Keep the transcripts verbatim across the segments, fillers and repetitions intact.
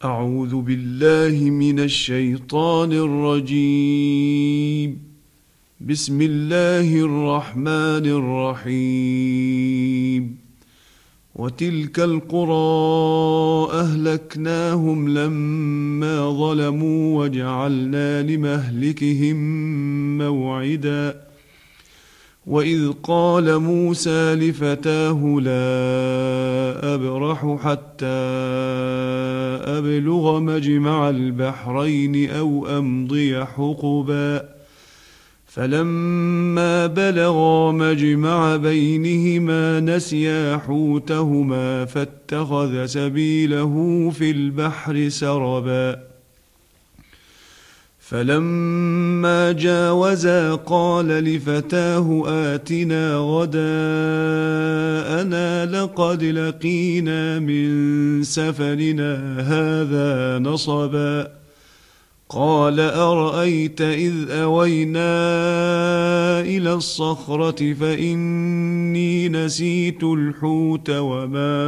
أعوذ بالله من الشيطان الرجيم. بسم الله الرحمن الرحيم. وتلك القرى أهلكناهم لما ظلموا وجعلنا لمهلكهم موعدا. وإذ قال موسى لفتاه لا أبرح حتى أبلغ مجمع البحرين أو أمضي حقبا فلما بلغا مجمع بينهما نسيا حوتهما فاتخذ سبيله في البحر سربا فلما جاوزا قال لفتاه آتنا غداءنا لقد لقينا من سفرنا هذا نصبا قال أرأيت إذ أوينا إلى الصخرة فإني نسيت الحوت وما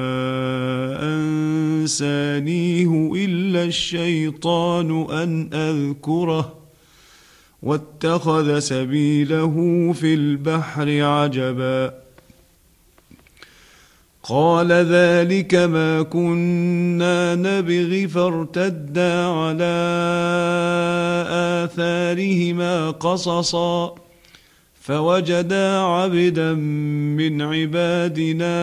أنسانيه إلا الشيطان أن أذكره واتخذ سبيله في البحر عجبا قال ذلك ما كنا نبغي فارتدا على آثارهما قصصا فوجدا عبدا من عبادنا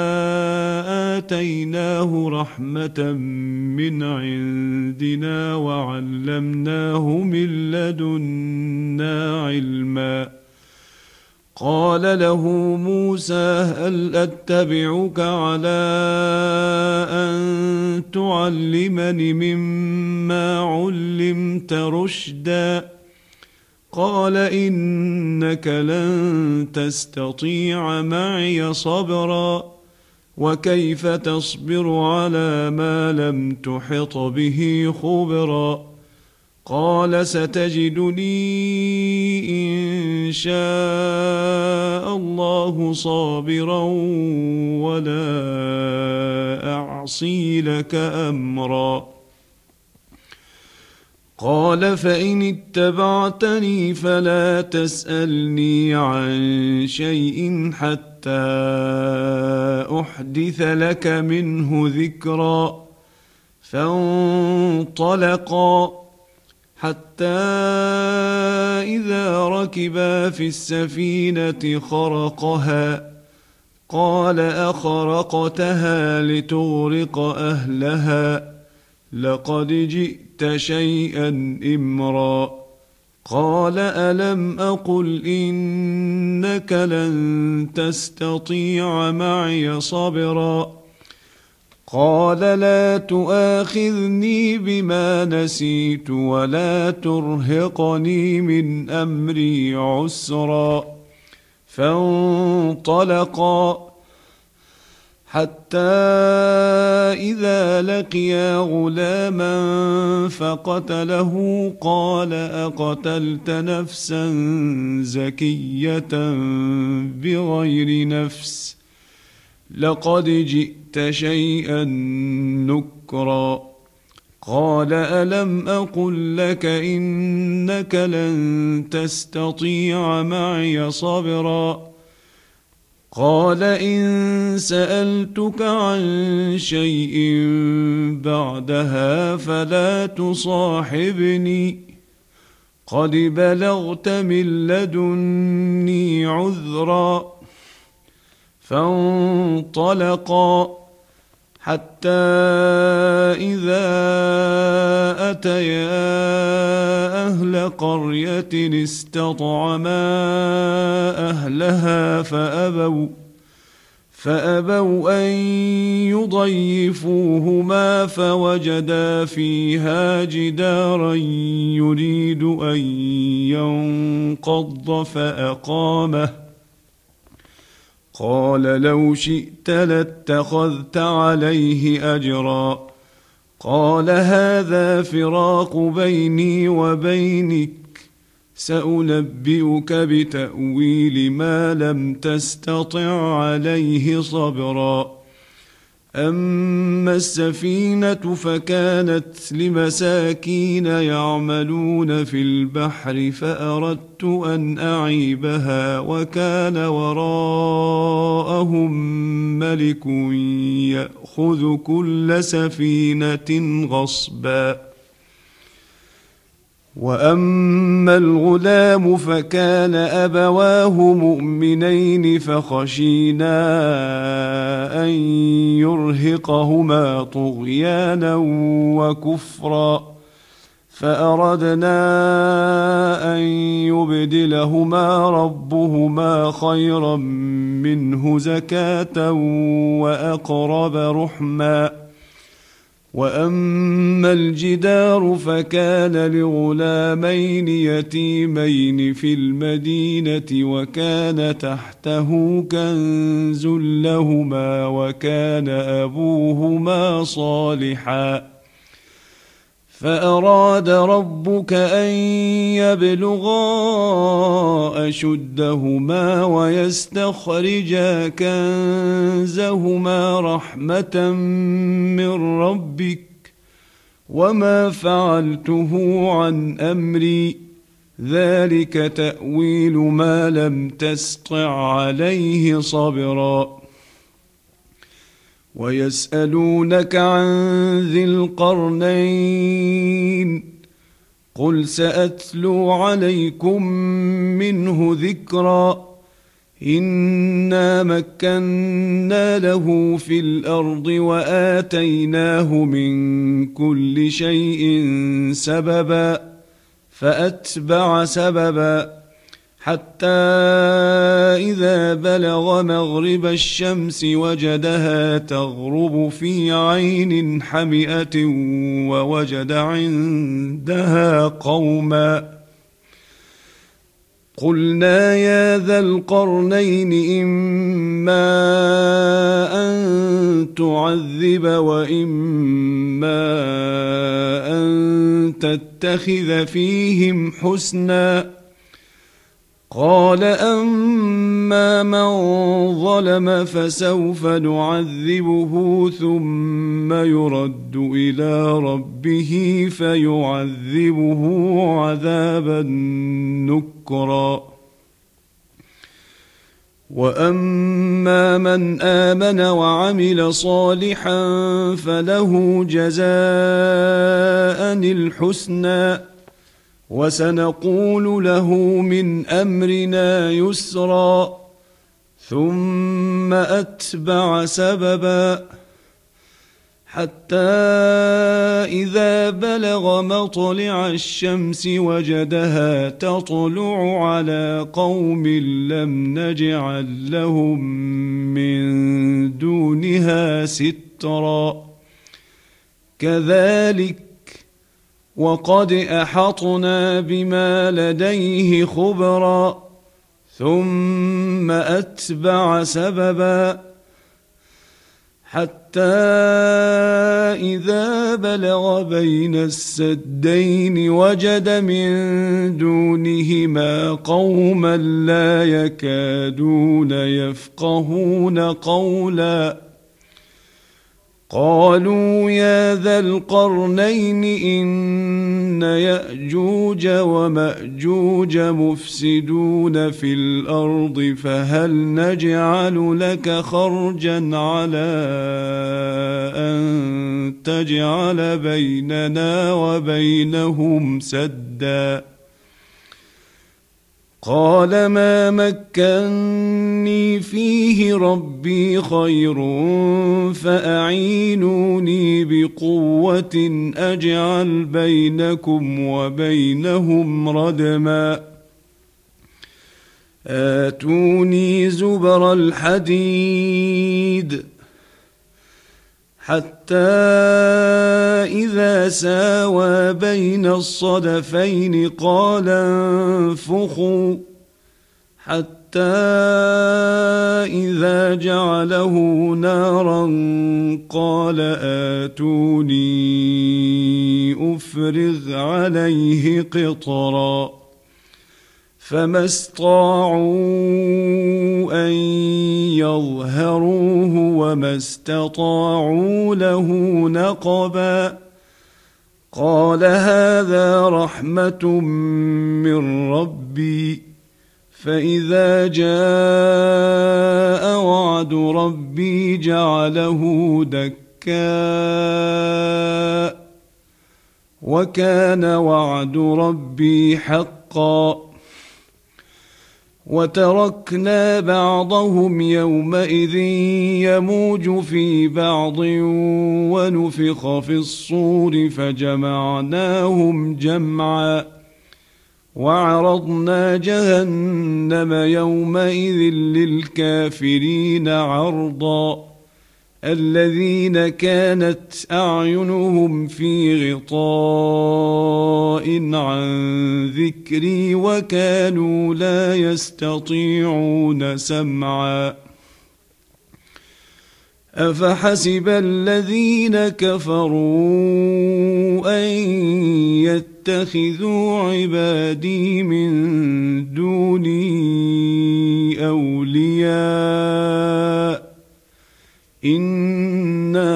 آتيناه رحمة من عندنا وعلمناه من لدنا علما قال له موسى هل أتبعك على أن تعلمني مما علمت رشدا قال إنك لن تستطيع معي صبرا وكيف تصبر على ما لم تحط به خبرا قال ستجدني إن شاء الله صابرا ولا أعصي لك أمرا قال فإن اتبعتني فلا تسألني عن شيء حتى أحدث لك منه ذكرا فانطلقا حتى إذا ركبا في السفينة خرقها قال أخرقتها لتغرق أهلها لقد جئت شيئا إمرا قال ألم أقل إنك لن تستطيع معي صبرا قال لا تؤاخذني بما نسيت ولا ترهقني من أمري عسرا فانطلقا حتى إذا لقيا غلاما فقتله قال أقتلت نفسا زكية بغير نفس لقد جئت شيئا نكرا قال ألم أقل لك إنك لن تستطيع معي صبرا قال إن سألتك عن شيء بعدها فلا تصاحبني قد بلغت من لدني عذرا فانطلقا حتى إذا أتيا أهل قرية استطعما أهلها فأبوا فأبوا أن يضيفوهما فوجدا فيها جدارا يريد أن ينقض فأقامه قال لو شئت لاتخذت عليه أجرا قال هذا فراق بيني وبينك سأنبئك بتأويل ما لم تستطع عليه صبرا أما السفينة فكانت لمساكين يعملون في البحر فأردت أن أعيبها وكان وراءهم ملك يأخذ كل سفينة غصبا. وأما الغلام فكان أبواه مؤمنين فخشينا أن يرهقهما طغيانا وكفرا فأردنا أن يبدلهما ربهما خيرا منه زكاة وأقرب رحما. وأما الجدار فكان لغلامين يتيمين في المدينة وكان تحته كنز لهما وكان أبوهما صالحا فأراد ربك أن يبلغا أشدهما ويستخرجا كنزهما رحمة من ربك وما فعلته عن أمري ذلك تأويل ما لم تسطع عليه صبرا. ويسألونك عن ذي القرنين قل سأتلو عليكم منه ذكرا إنا مكنا له في الأرض وآتيناه من كل شيء سببا فأتبع سببا حتى إذا بلغ مغرب الشمس وجدها تغرب في عين حمئة ووجد عندها قوما قلنا يا ذا القرنين إما أن تعذب وإما أن تتخذ فيهم حسنا قال أما من ظلم فسوف نعذبه ثم يرد إلى ربه فيعذبه عذابا نكرا وأما من آمن وعمل صالحا فله جزاء الحسنى وسنقول له من أمرنا يسرا ثم أتبع سببا حتى إذا بلغ مطلع الشمس وجدها تطلع على قوم لم نجعل لهم من دونها سترا كذلك وقد أحطنا بما لديه خبرا ثم أتبع سببا حتى إذا بلغ بين السدين وجد من دونهما قوما لا يكادون يفقهون قولا قالوا يا ذا القرنين إن يأجوج ومأجوج مفسدون في الأرض فهل نجعل لك خرجا على أن تجعل بيننا وبينهم سدا قال ما مكني فيه ربي خير فأعينوني بقوة أجعل بينكم وبينهم ردما آتوني زبر الحديد حتى إذا ساوى بين الصدفين قال انفخوا حتى إذا جعله نارا قال آتوني أفرغ عليه قطرا فما استطاعوا أن يظهروه وما استطاعوا له نقبا قال هذا رحمة من ربي فإذا جاء وعد ربي جعله دكا وكان وعد ربي حقا وتركنا بعضهم يومئذ يموج في بعض ونفخ في الصور فجمعناهم جمعا وعرضنا جهنم يومئذ للكافرين عرضا الذين كانت أعينهم في غطاء عن ذكري وكانوا لا يستطيعون سمعا أفحسب الذين كفروا أن يتخذوا عبادي من دوني أولياء إنا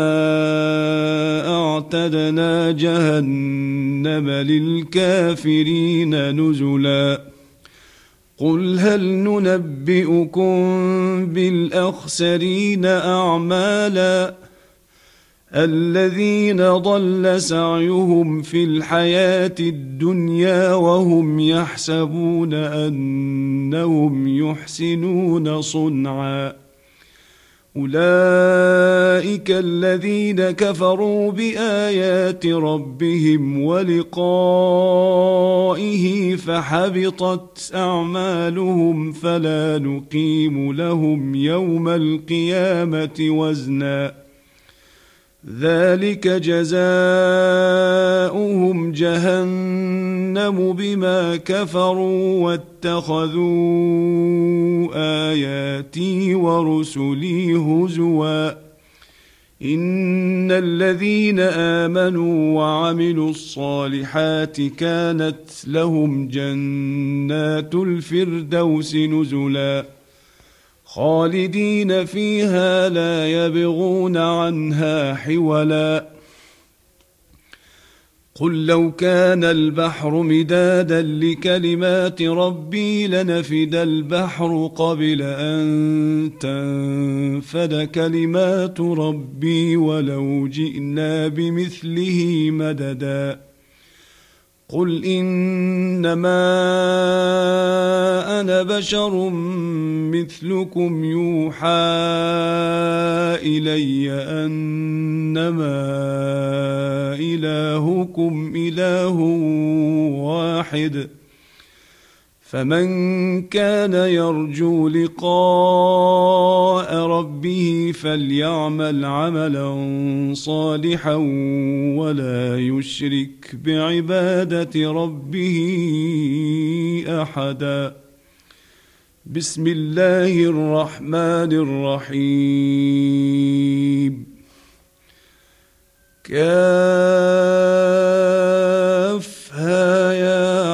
أعتدنا جهنم للكافرين نزلا قل هل ننبئكم بالأخسرين أعمالا الذين ضل سعيهم في الحياة الدنيا وهم يحسبون أنهم يحسنون صنعا أولئك الذين كفروا بآيات ربهم ولقائه فحبطت أعمالهم فلا نقيم لهم يوم القيامة وزنا ذلك جزاؤهم جهنم بما كفروا واتخذوا آياتي ورسلي هزوا إن الذين آمنوا وعملوا الصالحات كانت لهم جنات الفردوس نزلا خالدين فيها لا يبغون عنها حولا قل لو كان البحر مدادا لكلمات ربي لنفد البحر قبل أن تنفد كلمات ربي ولو جئنا بمثله مددا قل إنما أنا بشر مثلكم يوحى إلي أنما إلهكم إله واحد فمن كان يرجو لقاء ربه فليعمل عملا صالحا ولا يشرك بعبادة ربه أحدا بسم الله الرحمن الرحيم كافها يا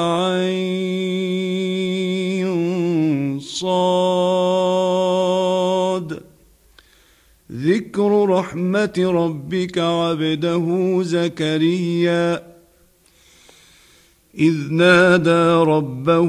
عين صاد ذكر رحمة ربك عبده زكريا إذ نادى ربه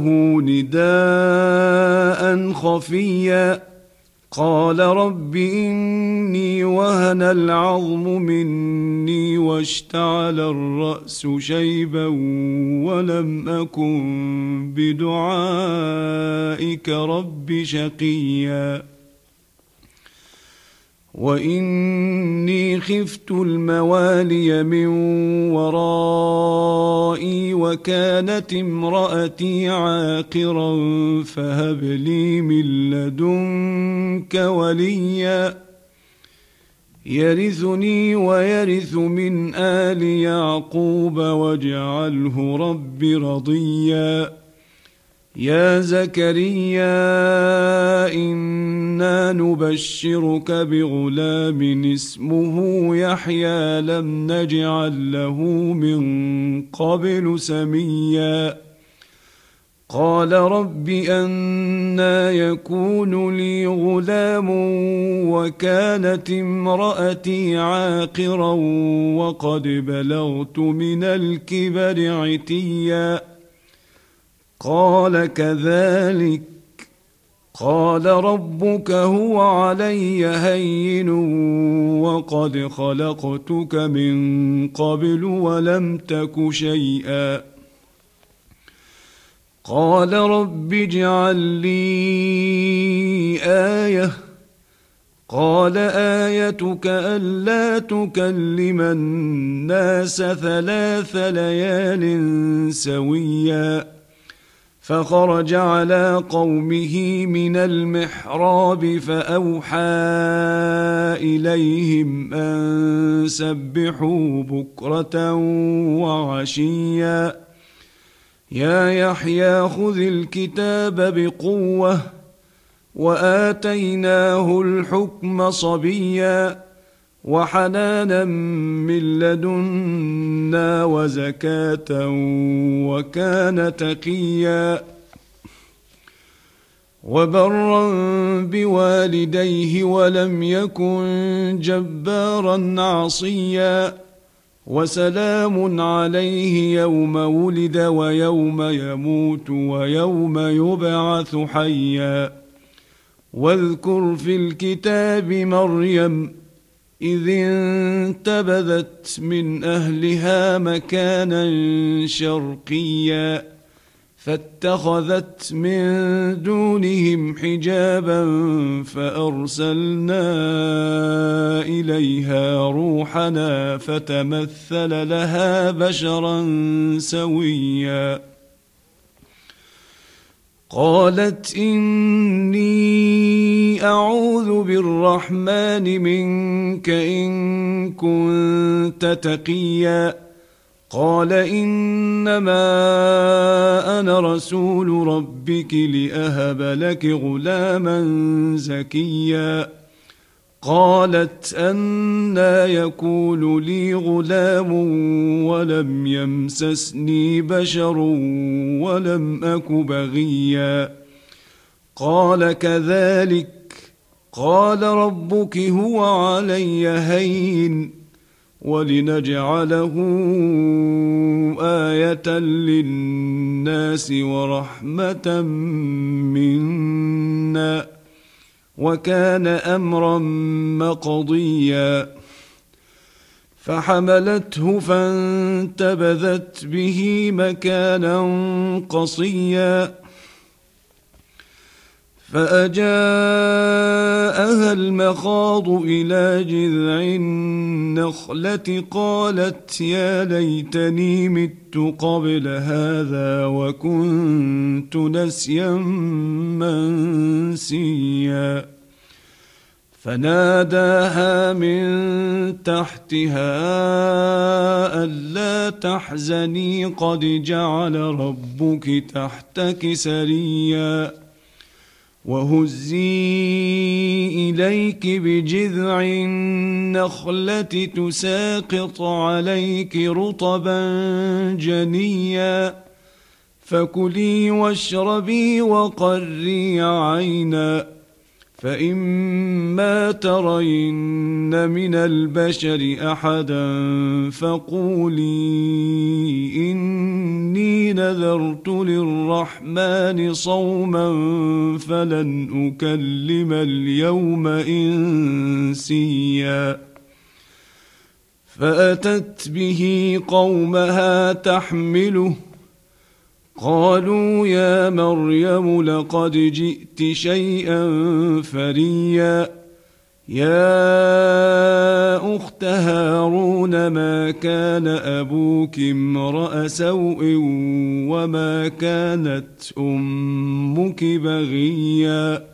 نداء خفيا قال رب إني وهن العظم مني واشتعل الرأس شيبا ولم أكن بدعائك رب شقيا وإني خفت الموالي من ورائي وكانت امرأتي عاقرا فهب لي من لدنك وليا يرثني ويرث من آل يعقوب واجعله رب رضيا يا زكريا إنا نبشرك بغلام اسمه يحيى لم نجعل له من قبل سميا قال رب أنى يكون لي غلام وكانت امرأتي عاقرا وقد بلغت من الكبر عتيا قال كذلك قال ربك هو علي هين وقد خلقتك من قبل ولم تك شيئا قال رب اجعل لي آية قال آيتك ألا تكلم الناس ثلاث ليال سويا فخرج على قومه من المحراب فأوحى إليهم أن سبحوا بكرة وعشيا يا يحيى خذ الكتاب بقوة وآتيناه الحكم صبيا وحنانا من لدنا وزكاة وكان تقيا وبرا بوالديه ولم يكن جبارا عصيا وسلام عليه يوم ولد ويوم يموت ويوم يبعث حيا واذكر في الكتاب مريم إذ انتبذت من أهلها مكانا شرقيا فاتخذت من دونهم حجابا فأرسلنا إليها روحنا فتمثل لها بشرا سويا قالت إني أعوذ بالرحمن منك إن كنت تقيا قال إنما أنا رسول ربك لأهب لك غلاما زكيا قالت أنى يكون لي غلام ولم يمسسني بشر ولم أك بغيا قال كذلك قال ربك هو علي هين ولنجعله آية للناس ورحمة منا وكان أمرا مقضيا فحملته فانتبذت به مكانا قصيا فأجاءها المخاض إلى جذع النخلة قالت يا ليتني مت قبل هذا وكنت نسيا منسيا فناداها من تحتها ألا تحزني قد جعل ربك تحتك سريا وهزي إليك بجذع النخلة تساقط عليك رطبا جنيا فكلي واشربي وقري عينا فإما ترين من البشر أحدا فقولي إني نذرت للرحمن صوما فلن أكلم اليوم إنسيا فأتت به قومها تحمله قالوا يا مريم لقد جئت شيئا فريا يا أخت هارون ما كان أبوك امرأ سوء وما كانت أمك بغيا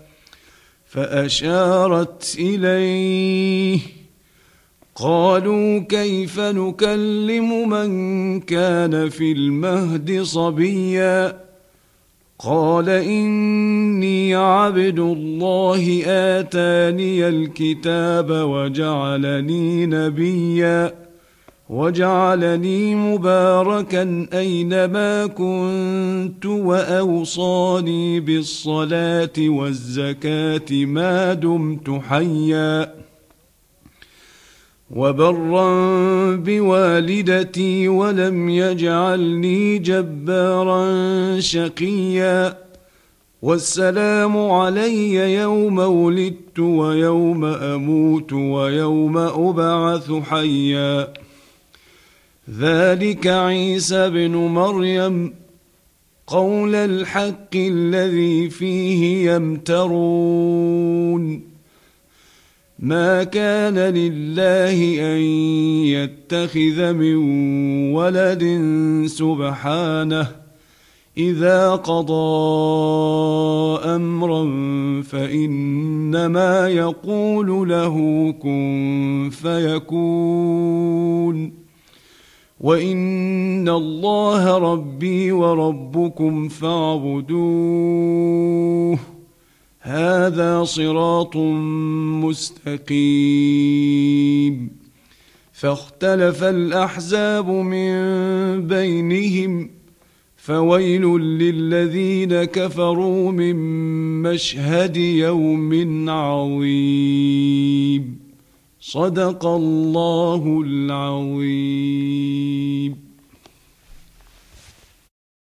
فأشارت إليه قالوا كيف نكلم من كان في المهد صبيا قال إني عبد الله آتاني الكتاب وجعلني نبيا وجعلني مباركا أينما كنت وأوصاني بالصلاة والزكاة ما دمت حيا وبرا بوالدتي ولم يجعلني جبارا شقيا والسلام علي يوم ولدت ويوم أموت ويوم أبعث حيا ذلك عيسى بن مريم قول الحق الذي فيه يمترون ما كان لله أن يتخذ من ولد سبحانه إذا قضى أمرا فإنما يقول له كن فيكون وإن الله ربي وربكم فاعبدوه هذا صراط مستقيم فاختلف الأحزاب من بينهم فويل للذين كفروا من مشهد يوم عظيم صدق الله العظيم.